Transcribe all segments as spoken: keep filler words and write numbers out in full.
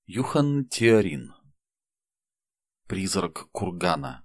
Юхан Теорин. Призрак кургана.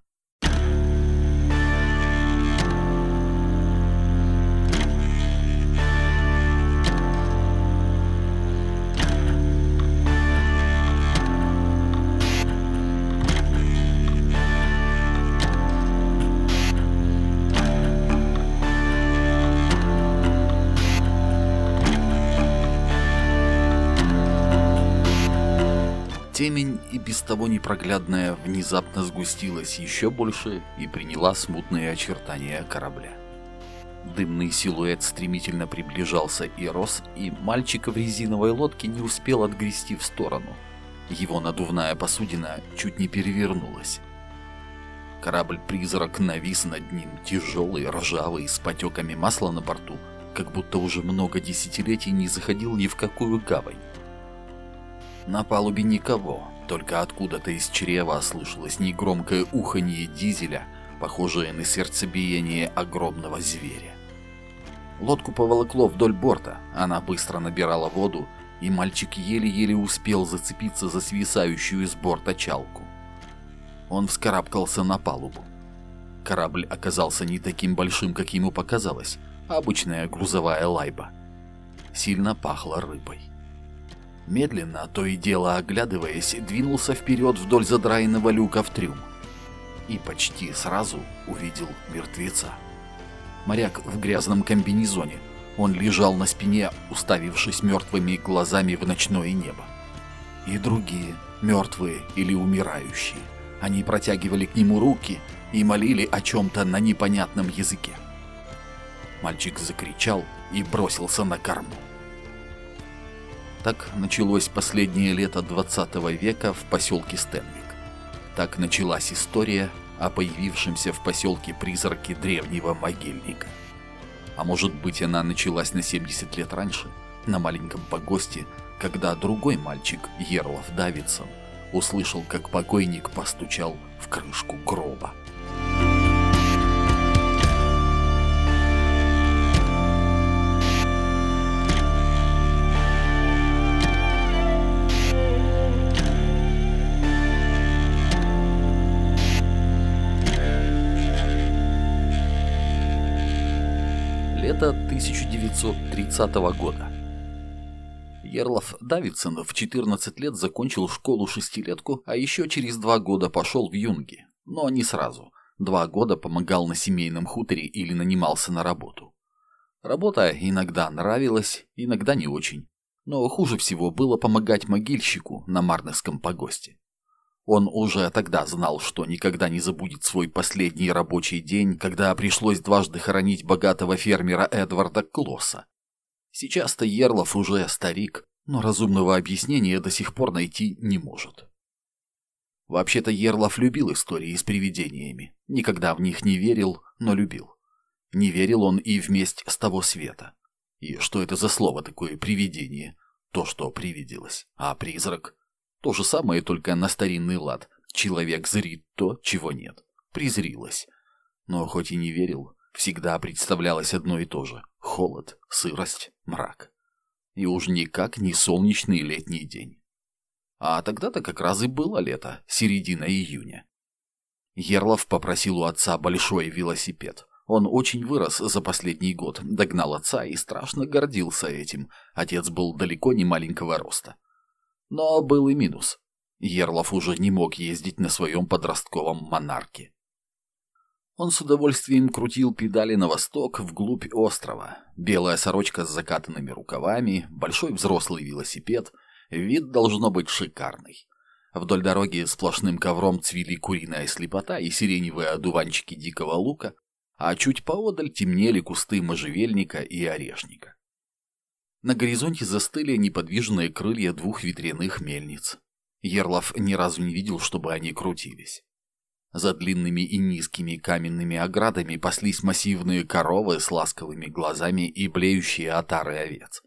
Темень, и без того непроглядная, внезапно сгустилась еще больше и приняла смутные очертания корабля. Дымный силуэт стремительно приближался и рос, и мальчика в резиновой лодке не успел отгрести в сторону. Его надувная посудина чуть не перевернулась. Корабль-призрак навис над ним, тяжелый, ржавый, с потеками масла на борту, как будто уже много десятилетий не заходил ни в какую гавань. На палубе никого, только откуда-то из чрева слышалось негромкое уханье дизеля, похожее на сердцебиение огромного зверя. Лодку поволокло вдоль борта, она быстро набирала воду, и мальчик еле-еле успел зацепиться за свисающую с борта чалку. Он вскарабкался на палубу. Корабль оказался не таким большим, как ему показалось, а обычная грузовая лайба. Сильно пахло рыбой. Медленно, то и дело оглядываясь, двинулся вперед вдоль задраенного люка в трюм. И почти сразу увидел мертвеца. Моряк в грязном комбинезоне. Он лежал на спине, уставившись мертвыми глазами в ночное небо. И другие, мертвые или умирающие. Они протягивали к нему руки и молили о чем-то на непонятном языке. Мальчик закричал и бросился на корму. Так началось последнее лето двадцатого века в поселке Стенвик. Так началась история о появившемся в поселке призраке древнего могильника. А может быть, она началась на семьдесят лет раньше, на маленьком погосте, когда другой мальчик, Ерлов Давидсон, услышал, как покойник постучал в крышку гроба. Лето тысяча девятьсот тридцатого года. Ерлов Давидсон в четырнадцать лет закончил школу-шестилетку, а еще через два года пошел в юнги. Но не сразу. Два года помогал на семейном хуторе или нанимался на работу. Работа иногда нравилась, иногда не очень. Но хуже всего было помогать могильщику на Марнесском погосте. Он уже тогда знал, что никогда не забудет свой последний рабочий день, когда пришлось дважды хоронить богатого фермера Эдварда Клосса. Сейчас-то Ерлов уже старик, но разумного объяснения до сих пор найти не может. Вообще-то Ерлов любил истории с привидениями. Никогда в них не верил, но любил. Не верил он и вместе с того света. И что это за слово такое «привидение»? То, что привиделось. А призрак? То же самое, только на старинный лад. Человек зрит то, чего нет. Призрилось. Но хоть и не верил, всегда представлялось одно и то же. Холод, сырость, мрак. И уж никак не солнечный летний день. А тогда-то как раз и было лето, середина июня. Ерлов попросил у отца большой велосипед. Он очень вырос за последний год, догнал отца и страшно гордился этим. Отец был далеко не маленького роста. Но был и минус. Ерлов уже не мог ездить на своем подростковом монарке. Он с удовольствием крутил педали на восток, вглубь острова. Белая сорочка с закатанными рукавами, большой взрослый велосипед. Вид должно быть шикарный. Вдоль дороги сплошным ковром цвели куриная слепота и сиреневые одуванчики дикого лука, а чуть поодаль темнели кусты можжевельника и орешника. На горизонте застыли неподвижные крылья двух ветряных мельниц. Ерлов ни разу не видел, чтобы они крутились. За длинными и низкими каменными оградами паслись массивные коровы с ласковыми глазами и блеющие отары овец.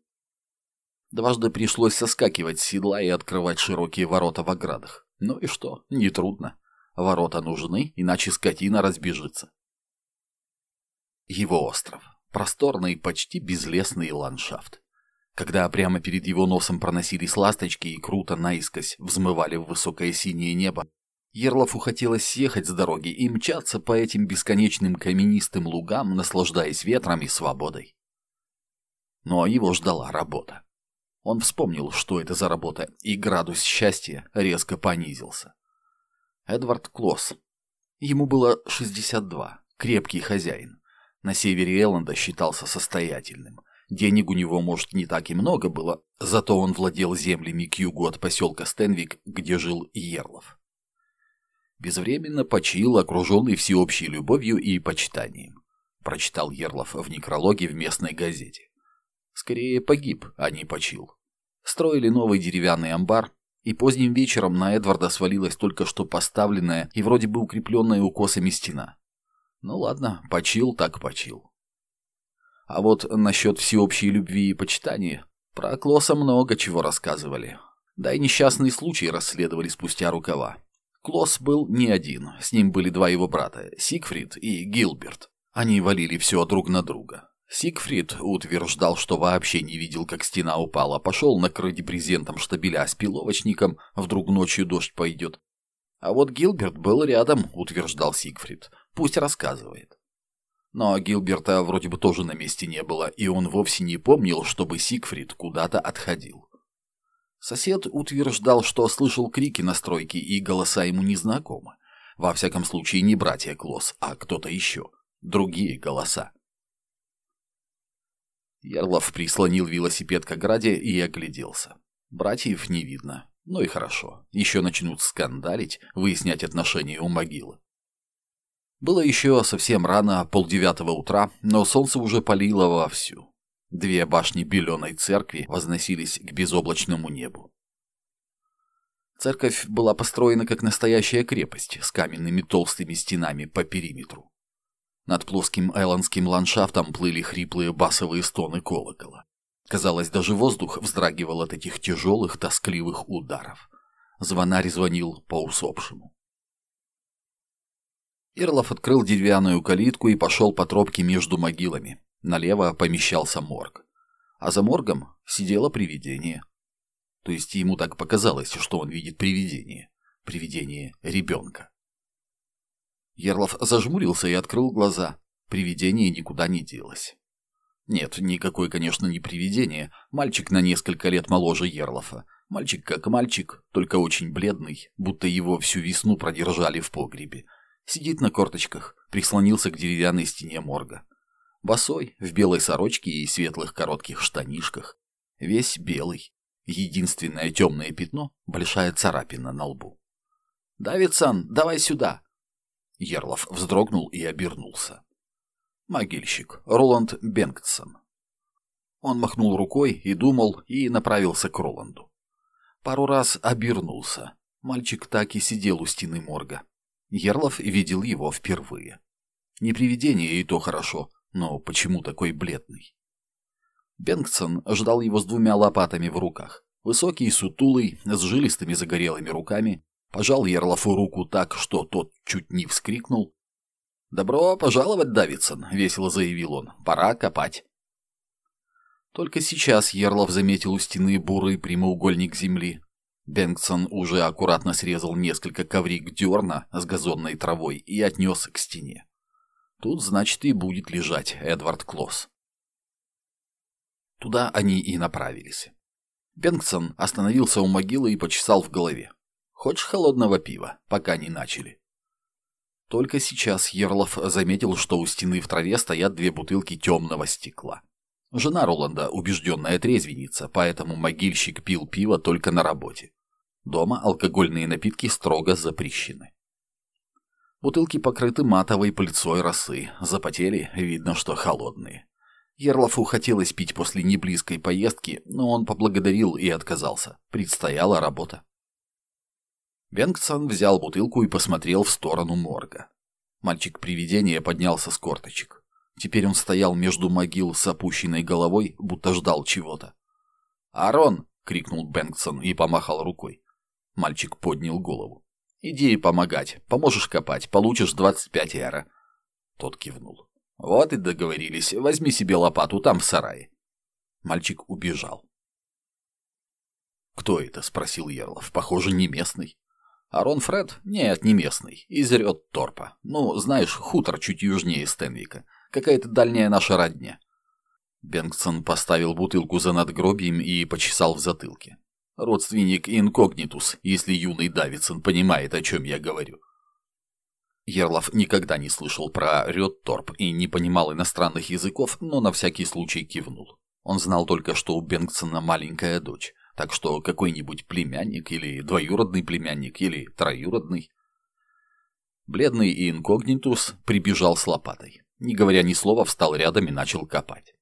Дважды пришлось соскакивать с седла и открывать широкие ворота в оградах. Ну и что, нетрудно. Ворота нужны, иначе скотина разбежится. Его остров. Просторный, почти безлесный ландшафт. Когда прямо перед его носом проносились ласточки и круто наискось взмывали в высокое синее небо, Ерлафу хотелось съехать с дороги и мчаться по этим бесконечным каменистым лугам, наслаждаясь ветром и свободой. Но его ждала работа. Он вспомнил, что это за работа, и градус счастья резко понизился. Эдвард Клосс. Ему было шестьдесят два, крепкий хозяин. На севере Элленда считался состоятельным. Денег у него, может, не так и много было, зато он владел землями к югу от поселка Стенвик, где жил Ерлаф. Безвременно почил, окруженный всеобщей любовью и почитанием, прочитал Ерлаф в некрологе в местной газете. Скорее погиб, а не почил. Строили новый деревянный амбар, и поздним вечером на Эдварда свалилась только что поставленная и вроде бы укрепленная укосами стена. Ну ладно, почил так почил. А вот насчет всеобщей любви и почитания, про Клосса много чего рассказывали. Да и несчастный случай расследовали спустя рукава. Клосс был не один, с ним были два его брата, Сигфрид и Гилберт. Они валили все друг на друга. Сигфрид утверждал, что вообще не видел, как стена упала, пошел накрыть брезентом штабеля с пиловочником, вдруг ночью дождь пойдет. А вот Гилберт был рядом, утверждал Сигфрид, пусть рассказывает. Но Гилберта вроде бы тоже на месте не было, и он вовсе не помнил, чтобы Сигфрид куда-то отходил. Сосед утверждал, что слышал крики на стройке, и голоса ему незнакомы. Во всяком случае, не братья Клосс, а кто-то еще. Другие голоса. Ерлаф прислонил велосипед к ограде и огляделся. Братьев не видно. Ну и хорошо. Еще начнут скандалить, выяснять отношения у могилы. Было еще совсем рано, полдевятого утра, но солнце уже палило вовсю. Две башни беленой церкви возносились к безоблачному небу. Церковь была построена как настоящая крепость с каменными толстыми стенами по периметру. Над плоским элландским ландшафтом плыли хриплые басовые стоны колокола. Казалось, даже воздух вздрагивал от этих тяжелых, тоскливых ударов. Звонарь звонил по усопшему. Ерлаф открыл деревянную калитку и пошел по тропке между могилами. Налево помещался морг. А за моргом сидело привидение. То есть ему так показалось, что он видит привидение. Привидение ребенка. Ерлаф зажмурился и открыл глаза. Привидение никуда не делось. Нет, никакое, конечно, не привидение. Мальчик на несколько лет моложе Ерлафа. Мальчик как мальчик, только очень бледный, будто его всю весну продержали в погребе. Сидит на корточках, прислонился к деревянной стене морга. Босой, в белой сорочке и светлых коротких штанишках. Весь белый. Единственное темное пятно — большая царапина на лбу. «Давидсон, давай сюда!» Ерлаф вздрогнул и обернулся. Могильщик, Роланд Бенгтсон. Он махнул рукой и думал, и направился к Роланду. Пару раз обернулся. Мальчик так и сидел у стены морга. Ерлаф видел его впервые. Не привидение, и то хорошо, но почему такой бледный? Бенгтсон ждал его с двумя лопатами в руках. Высокий, сутулый, с жилистыми загорелыми руками, пожал Ерлафу руку так, что тот чуть не вскрикнул. «Добро пожаловать, Давидсон», — весело заявил он. «Пора копать». Только сейчас Ерлаф заметил у стены бурый прямоугольник земли. Бенгтсон уже аккуратно срезал несколько коврик дерна с газонной травой и отнес к стене. Тут, значит, и будет лежать Эдвард Клосс. Туда они и направились. Бенгтсон остановился у могилы и почесал в голове. «Хочешь холодного пива, пока не начали?» Только сейчас Ерлаф заметил, что у стены в траве стоят две бутылки темного стекла. Жена Роланда убежденная трезвенница, поэтому могильщик пил пиво только на работе. Дома алкогольные напитки строго запрещены. Бутылки покрыты матовой пыльцой росы, запотели, видно, что холодные. Ерлафу хотелось пить после неблизкой поездки, но он поблагодарил и отказался. Предстояла работа. Бенгтсон взял бутылку и посмотрел в сторону морга. Мальчик-привидение поднялся с корточек. Теперь он стоял между могил с опущенной головой, будто ждал чего-то. «Арон!» — крикнул Бенгтсон и помахал рукой. Мальчик поднял голову. «Иди помогать. Поможешь копать. Получишь двадцать пять эро». Тот кивнул. «Вот и договорились. Возьми себе лопату там в сарае». Мальчик убежал. «Кто это?» — спросил Ерлов. «Похоже, не местный». «Арон Фред? Нет, не местный. Из Рёд-Торпа. Ну, знаешь, хутор чуть южнее Стенвика. Какая-то дальняя наша родня». Бенгтсон поставил бутылку за надгробием и почесал в затылке. «Родственник инкогнитус, если юный Давидсон понимает, о чем я говорю». Ерлов никогда не слышал про Рёд-Торп и не понимал иностранных языков, но на всякий случай кивнул. Он знал только, что у Бенгтсона маленькая дочь, так что какой-нибудь племянник или двоюродный племянник или троюродный. Бледный инкогнитус прибежал с лопатой. Не говоря ни слова, встал рядом и начал копать.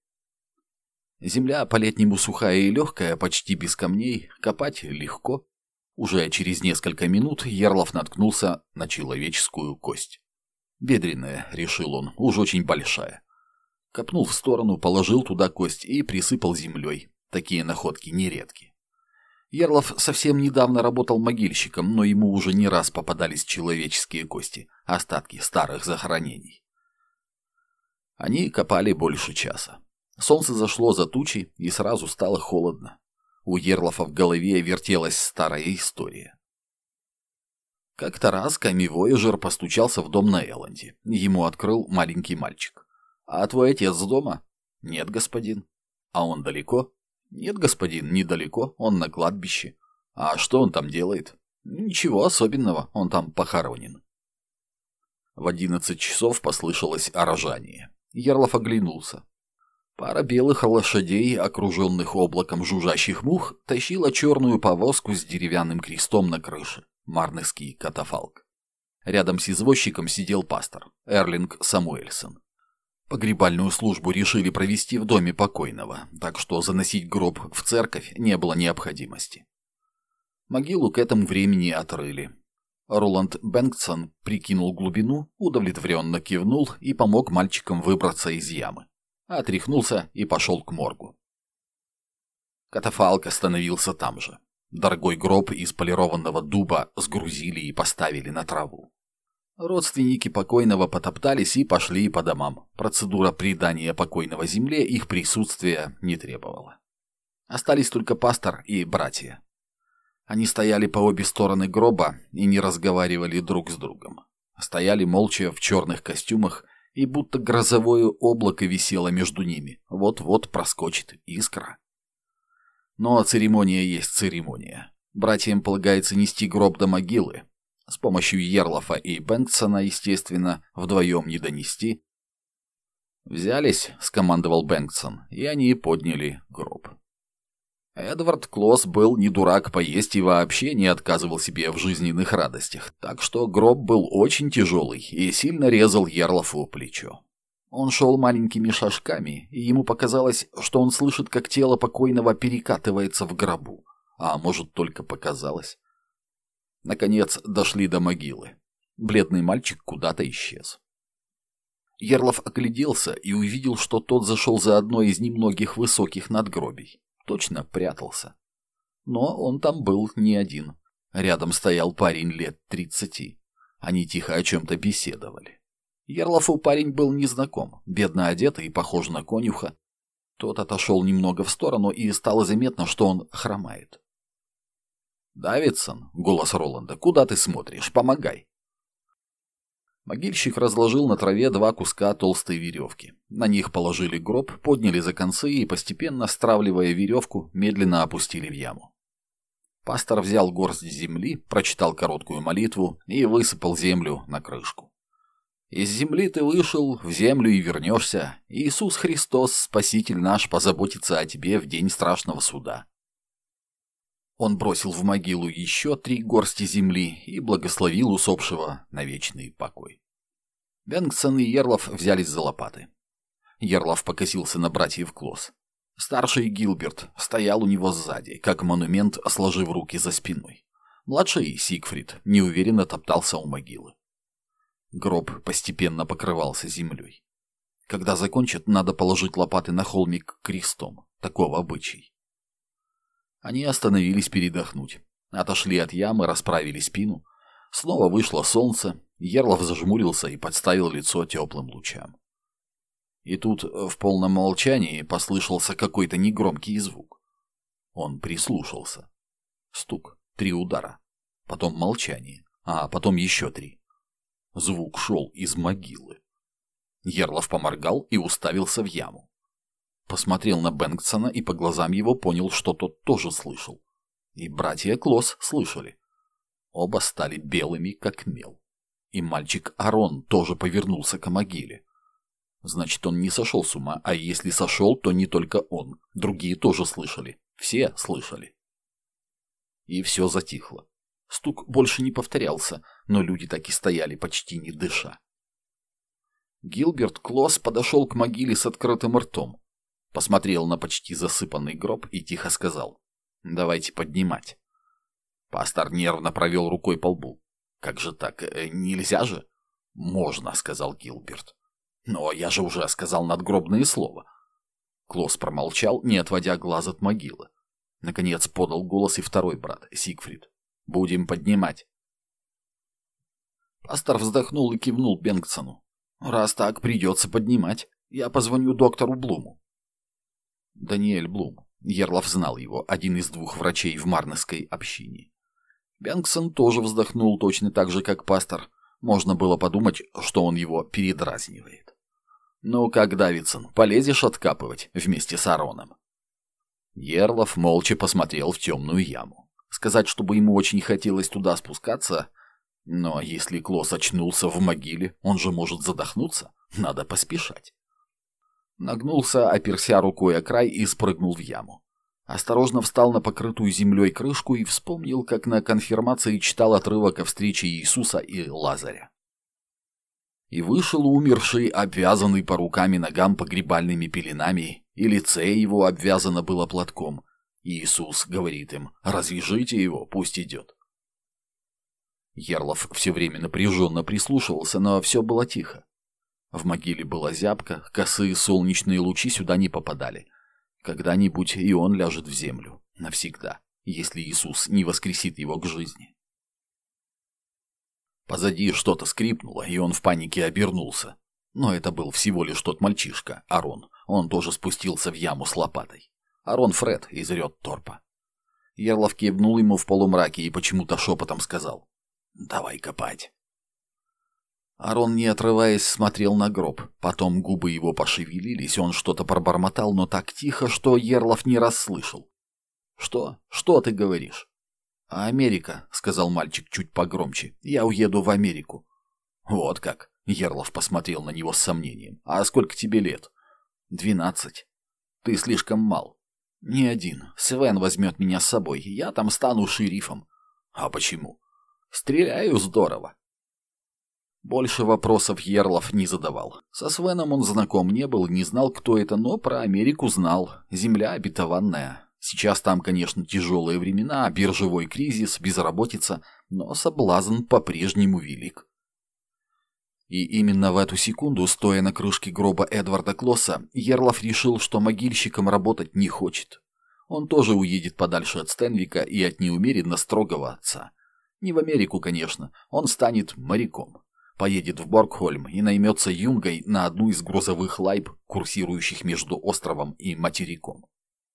Земля по-летнему сухая и легкая, почти без камней, копать легко. Уже через несколько минут Ерлов наткнулся на человеческую кость. «Бедренная», — решил он, — «уж очень большая». Копнул в сторону, положил туда кость и присыпал землей. Такие находки нередки. Ерлов совсем недавно работал могильщиком, но ему уже не раз попадались человеческие кости, остатки старых захоронений. Они копали больше часа. Солнце зашло за тучи, и сразу стало холодно. У Ерлофа в голове вертелась старая история. Как-то раз Ками Вояжер постучался в дом на Элленде. Ему открыл маленький мальчик. «А твой отец дома?» «Нет, господин». «А он далеко?» «Нет, господин, недалеко, он на кладбище». «А что он там делает?» «Ничего особенного, он там похоронен». В одиннадцать часов послышалось орожание. Ерлов оглянулся. Пара белых лошадей, окруженных облаком жужжащих мух, тащила черную повозку с деревянным крестом на крыше. Марнесский катафалк. Рядом с извозчиком сидел пастор, Эрлинг Самуэльсон. Погребальную службу решили провести в доме покойного, так что заносить гроб в церковь не было необходимости. Могилу к этому времени отрыли. Роланд Бенгтсон прикинул глубину, удовлетворенно кивнул и помог мальчикам выбраться из ямы. Отряхнулся и пошел к моргу. Катафалк остановился там же. Дорогой гроб из полированного дуба сгрузили и поставили на траву. Родственники покойного потоптались и пошли по домам. Процедура предания покойного земле их присутствия не требовала. Остались только пастор и братья. Они стояли по обе стороны гроба и не разговаривали друг с другом. Стояли молча в черных костюмах, и будто грозовое облако висело между ними. Вот-вот проскочит искра. Но церемония есть церемония. Братьям полагается нести гроб до могилы. С помощью Ерлофа и Бенгтсона, естественно, вдвоем не донести. «Взялись», — скомандовал Бенгтсон, и они подняли гроб. Эдвард Клосс был не дурак поесть и вообще не отказывал себе в жизненных радостях, так что гроб был очень тяжелый и сильно резал Ерлофу плечо. Он шел маленькими шажками, и ему показалось, что он слышит, как тело покойного перекатывается в гробу. А может, только показалось. Наконец дошли до могилы. Бледный мальчик куда-то исчез. Ерлов огляделся и увидел, что тот зашел за одно из немногих высоких надгробий. Точно прятался. Но он там был не один. Рядом стоял парень лет тридцати. Они тихо о чем-то беседовали. Ерлофу парень был незнаком, бедно одетый и похож на конюха. Тот отошел немного в сторону, и стало заметно, что он хромает. «Давидсон», — голос Роланда, — «куда ты смотришь? Помогай». Могильщик разложил на траве два куска толстой веревки. На них положили гроб, подняли за концы и, постепенно стравливая веревку, медленно опустили в яму. Пастор взял горсть земли, прочитал короткую молитву и высыпал землю на крышку. «Из земли ты вышел, в землю и вернешься. Иисус Христос, Спаситель наш, позаботится о тебе в день страшного суда». Он бросил в могилу еще три горсти земли и благословил усопшего на вечный покой. Бенгтсон и Ерлов взялись за лопаты. Ерлов покосился на братьев Клосс. Старший Гилберт стоял у него сзади, как монумент, сложив руки за спиной. Младший Сигфрид неуверенно топтался у могилы. Гроб постепенно покрывался землей. Когда закончат, надо положить лопаты на холмик крестом. Таков обычай. Они остановились передохнуть. Отошли от ямы, расправили спину. Снова вышло солнце. Ерлов зажмурился и подставил лицо теплым лучам. И тут в полном молчании послышался какой-то негромкий звук. Он прислушался. Стук, три удара, потом молчание, а потом еще три. Звук шел из могилы. Йерлов поморгал и уставился в яму. Посмотрел на Бенгтсона и по глазам его понял, что тот тоже слышал. И братья Клосс слышали. Оба стали белыми, как мел. И мальчик Арон тоже повернулся к могиле. Значит, он не сошел с ума, а если сошел, то не только он. Другие тоже слышали. Все слышали. И все затихло. Стук больше не повторялся, но люди так и стояли, почти не дыша. Гилберт Клосс подошел к могиле с открытым ртом. Посмотрел на почти засыпанный гроб и тихо сказал: «Давайте поднимать». Пастор нервно провел рукой по лбу. «Как же так? Нельзя же?» «Можно», — сказал Гилберт. «Но я же уже сказал надгробное слово». Клосс промолчал, не отводя глаз от могилы. Наконец подал голос и второй брат, Сигфрид. «Будем поднимать». Пастор вздохнул и кивнул Бенгтсону. «Раз так, придется поднимать. Я позвоню доктору Блуму». Даниэль Блум. Йерлов знал его, один из двух врачей в Марнесской общине. Бенгтсон тоже вздохнул точно так же, как пастор. Можно было подумать, что он его передразнивает. «Ну как, Давидсон, полезешь откапывать вместе с Ароном?» Йерлов молча посмотрел в темную яму. Сказать, чтобы ему очень хотелось туда спускаться, но если Клосс очнулся в могиле, он же может задохнуться, надо поспешать. Нагнулся, оперся рукой о край и спрыгнул в яму. Осторожно встал на покрытую землей крышку и вспомнил, как на конфирмации читал отрывок о встрече Иисуса и Лазаря. И вышел умерший, обвязанный по рукам и ногам погребальными пеленами, и лице его обвязано было платком. Иисус говорит им: «Развяжите его, пусть идет». Йерлов все время напряженно прислушивался, но все было тихо. В могиле была зябко, косые солнечные лучи сюда не попадали. Когда-нибудь и он ляжет в землю. Навсегда, если Иисус не воскресит его к жизни. Позади что-то скрипнуло, и он в панике обернулся. Но это был всего лишь тот мальчишка, Арон. Он тоже спустился в яму с лопатой. Арон Фред из Рёдторпа. Йерлов кивнул ему в полумраке и почему-то шепотом сказал: «Давай копать». Арон, не отрываясь, смотрел на гроб. Потом губы его пошевелились, он что-то пробормотал, но так тихо, что Йерлов не расслышал. «Что? Что ты говоришь?» «Америка», — сказал мальчик чуть погромче. «Я уеду в Америку». «Вот как?» — Йерлов посмотрел на него с сомнением. «А сколько тебе лет?» «Двенадцать». «Ты слишком мал». «Не один. Свен возьмет меня с собой. Я там стану шерифом». «А почему?» «Стреляю здорово». Больше вопросов Йерлов не задавал. Со Свеном он знаком не был, не знал, кто это, но про Америку знал. Земля обетованная. Сейчас там, конечно, тяжелые времена, биржевой кризис, безработица, но соблазн по-прежнему велик. И именно в эту секунду, стоя на крышке гроба Эдварда Клосса, Йерлов решил, что могильщиком работать не хочет. Он тоже уедет подальше от Стенвика и от неумеренно строгого отца. Не в Америку, конечно, он станет моряком. Поедет в Боргхольм и наймется юнгой на одну из грузовых лайб, курсирующих между островом и материком.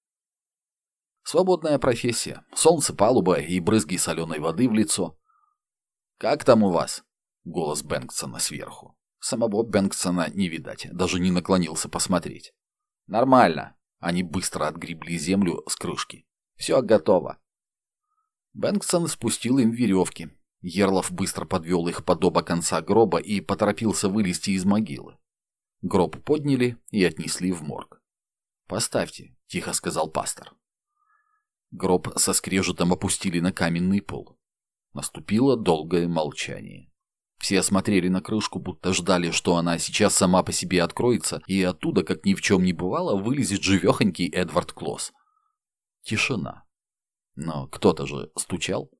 Свободная профессия, солнце, палуба и брызги соленой воды в лицо. «Как там у вас?» — голос Бенгтсона сверху. Самого Бенгтсона не видать, даже не наклонился посмотреть. «Нормально». Они быстро отгребли землю с крышки. «Все готово». Бенгтсон спустил им веревки. Йерлов быстро подвел их под оба конца гроба и поторопился вылезти из могилы. Гроб подняли и отнесли в морг. «Поставьте», — тихо сказал пастор. Гроб со скрежетом опустили на каменный пол. Наступило долгое молчание. Все смотрели на крышку, будто ждали, что она сейчас сама по себе откроется, и оттуда, как ни в чем не бывало, вылезет живехонький Эдвард Клосс. Тишина. Но кто-то же стучал.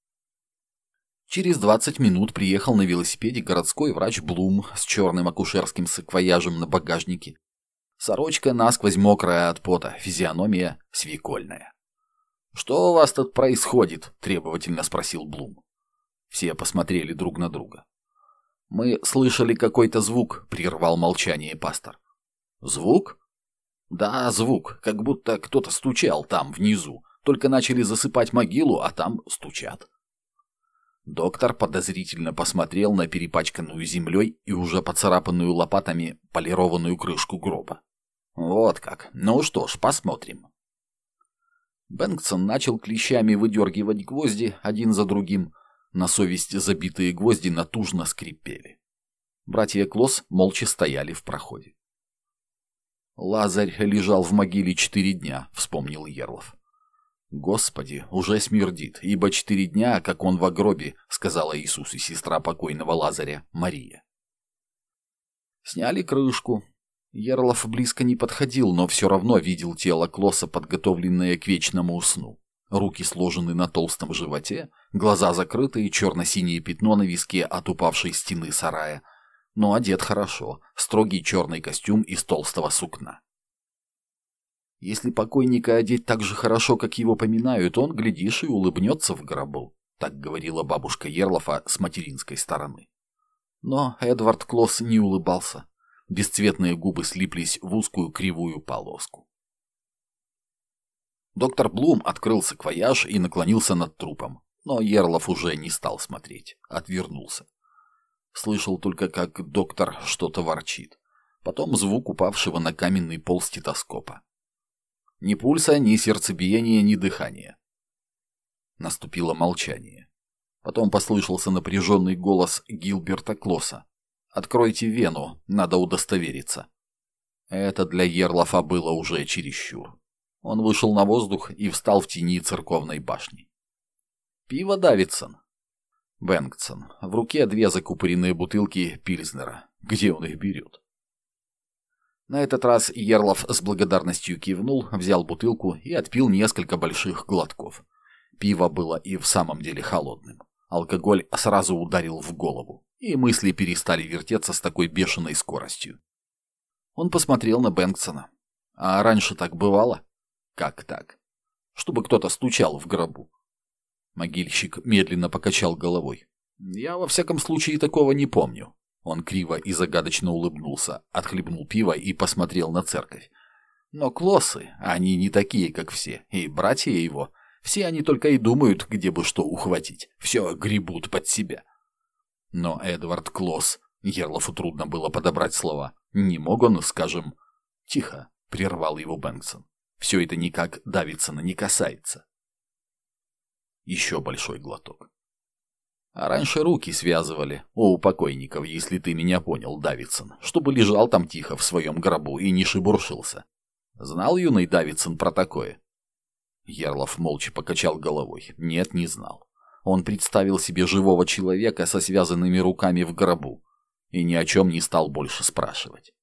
Через двадцать минут приехал на велосипеде городской врач Блум с черным акушерским саквояжем на багажнике. Сорочка насквозь мокрая от пота, физиономия свекольная. «Что у вас тут происходит?» – требовательно спросил Блум. Все посмотрели друг на друга. «Мы слышали какой-то звук», – прервал молчание пастор. Звук? Да, звук, как будто кто-то стучал там, внизу. Только начали засыпать могилу, а там стучат. Доктор подозрительно посмотрел на перепачканную землей и уже поцарапанную лопатами полированную крышку гроба. Вот как. Ну что ж, посмотрим. Бэнксон начал клещами выдергивать гвозди один за другим. На совесть забитые гвозди натужно скрипели. Братья Клосс молча стояли в проходе. «Лазарь лежал в могиле четыре дня», — вспомнил Ерлов. «Господи, уже смердит, ибо четыре дня, как он в гробе», — сказала Иисусу сестра покойного Лазаря, Мария. Сняли крышку. Ерлов близко не подходил, но все равно видел тело Клосса, подготовленное к вечному сну. Руки сложены на толстом животе, глаза закрыты и черно-синее пятно на виске от упавшей стены сарая. Но одет хорошо, строгий черный костюм из толстого сукна. Если покойника одеть так же хорошо, как его поминают, он, глядишь, и улыбнется в гробу, так говорила бабушка Ерлофа с материнской стороны. Но Эдвард Клосс не улыбался. Бесцветные губы слиплись в узкую кривую полоску. Доктор Блум открыл саквояж и наклонился над трупом, но Ерлов уже не стал смотреть, отвернулся. Слышал только, как доктор что-то ворчит. Потом звук упавшего на каменный пол стетоскопа. Ни пульса, ни сердцебиения, ни дыхания. Наступило молчание. Потом послышался напряженный голос Гилберта Клосса. «Откройте вену, надо удостовериться». Это для Ерлофа было уже чересчур. Он вышел на воздух и встал в тени церковной башни. «Пиво, Давидсон?» Бэнксон. В руке две закупоренные бутылки пильснера. Где он их берет? На этот раз Ерлов с благодарностью кивнул, взял бутылку и отпил несколько больших глотков. Пиво было и в самом деле холодным. Алкоголь сразу ударил в голову, и мысли перестали вертеться с такой бешеной скоростью. Он посмотрел на Бэнксона. А раньше так бывало? Как так? Чтобы кто-то стучал в гробу. Могильщик медленно покачал головой. «Я во всяком случае такого не помню». Он криво и загадочно улыбнулся, отхлебнул пиво и посмотрел на церковь. «Но Клоссы, они не такие, как все, и братья его, все они только и думают, где бы что ухватить, все гребут под себя». Но Эдвард Клосс, Ерлофу трудно было подобрать слова, не мог он, скажем... «Тихо», — прервал его Бэнксон, — «все это никак Давидсона не касается». Еще большой глоток. А раньше руки связывали у покойников, если ты меня понял, Давидсон, чтобы лежал там тихо в своем гробу и не шебуршился. Знал юный Давидсон про такое? Ерлов молча покачал головой. Нет, не знал. Он представил себе живого человека со связанными руками в гробу и ни о чем не стал больше спрашивать.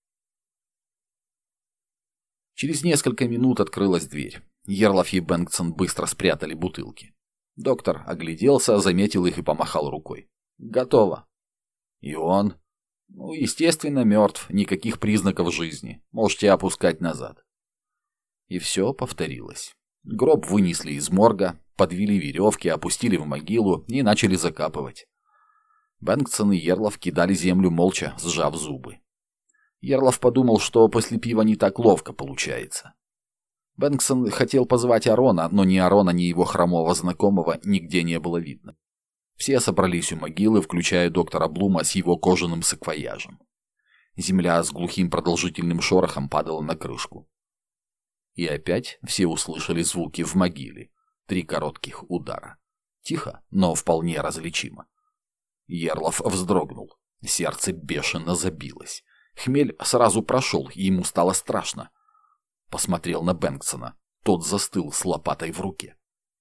Через несколько минут открылась дверь. Ерлов и Бэнксон быстро спрятали бутылки. Доктор огляделся, заметил их и помахал рукой. «Готово». «И он?» «Ну, естественно, мертв, никаких признаков жизни. Можете опускать назад». И все повторилось. Гроб вынесли из морга, подвели веревки, опустили в могилу и начали закапывать. Бэнксон и Ерлов кидали землю молча, сжав зубы. Ерлов подумал, что после пива не так ловко получается. Бэнксон хотел позвать Арона, но ни Арона, ни его хромого знакомого нигде не было видно. Все собрались у могилы, включая доктора Блума с его кожаным саквояжем. Земля с глухим продолжительным шорохом падала на крышку. И опять все услышали звуки в могиле. Три коротких удара. Тихо, но вполне различимо. Ерлов вздрогнул. Сердце бешено забилось. Хмель сразу прошел, и ему стало страшно. Посмотрел на Бэнксона. Тот застыл с лопатой в руке.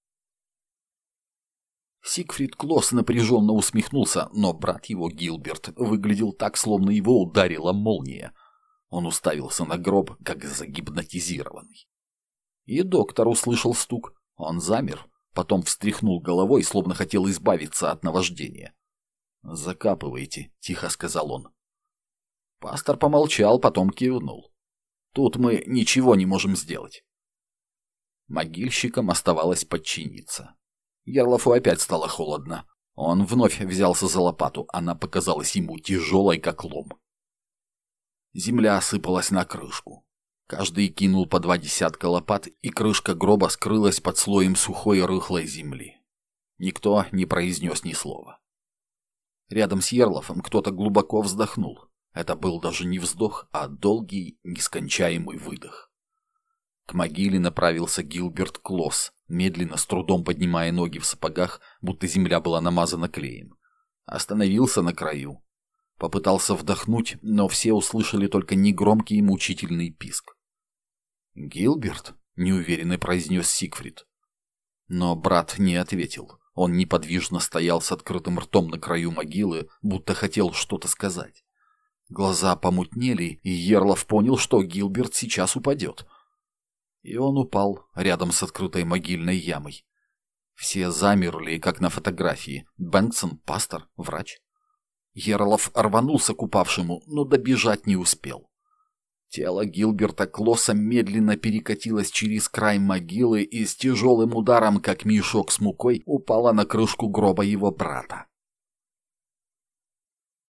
Сигфрид Клосс напряженно усмехнулся, но брат его, Гилберт, выглядел так, словно его ударила молния. Он уставился на гроб, как загипнотизированный. И доктор услышал стук. Он замер, потом встряхнул головой, словно хотел избавиться от наваждения. «Закапывайте», — тихо сказал он. Пастор помолчал, потом кивнул. «Тут мы ничего не можем сделать». Могильщикам оставалось подчиниться. Ерлофу опять стало холодно. Он вновь взялся за лопату, она показалась ему тяжелой, как лом. Земля осыпалась на крышку. Каждый кинул по два десятка лопат, и крышка гроба скрылась под слоем сухой рыхлой земли. Никто не произнес ни слова. Рядом с Йерлофом кто-то глубоко вздохнул. Это был даже не вздох, а долгий, нескончаемый выдох. К могиле направился Гилберт Клосс, медленно, с трудом поднимая ноги в сапогах, будто земля была намазана клеем. Остановился на краю. Попытался вдохнуть, но все услышали только негромкий и мучительный писк. «Гилберт?» — неуверенно произнес Сигфрид. Но брат не ответил. Он неподвижно стоял с открытым ртом на краю могилы, будто хотел что-то сказать. Глаза помутнели, и Йерлоф понял, что Гилберт сейчас упадет. И он упал рядом с открытой могильной ямой. Все замерли, как на фотографии. Бэнксон, пастор, врач. Йерлоф рванулся к упавшему, но добежать не успел. Тело Гилберта Клосса медленно перекатилось через край могилы и с тяжелым ударом, как мешок с мукой, упало на крышку гроба его брата.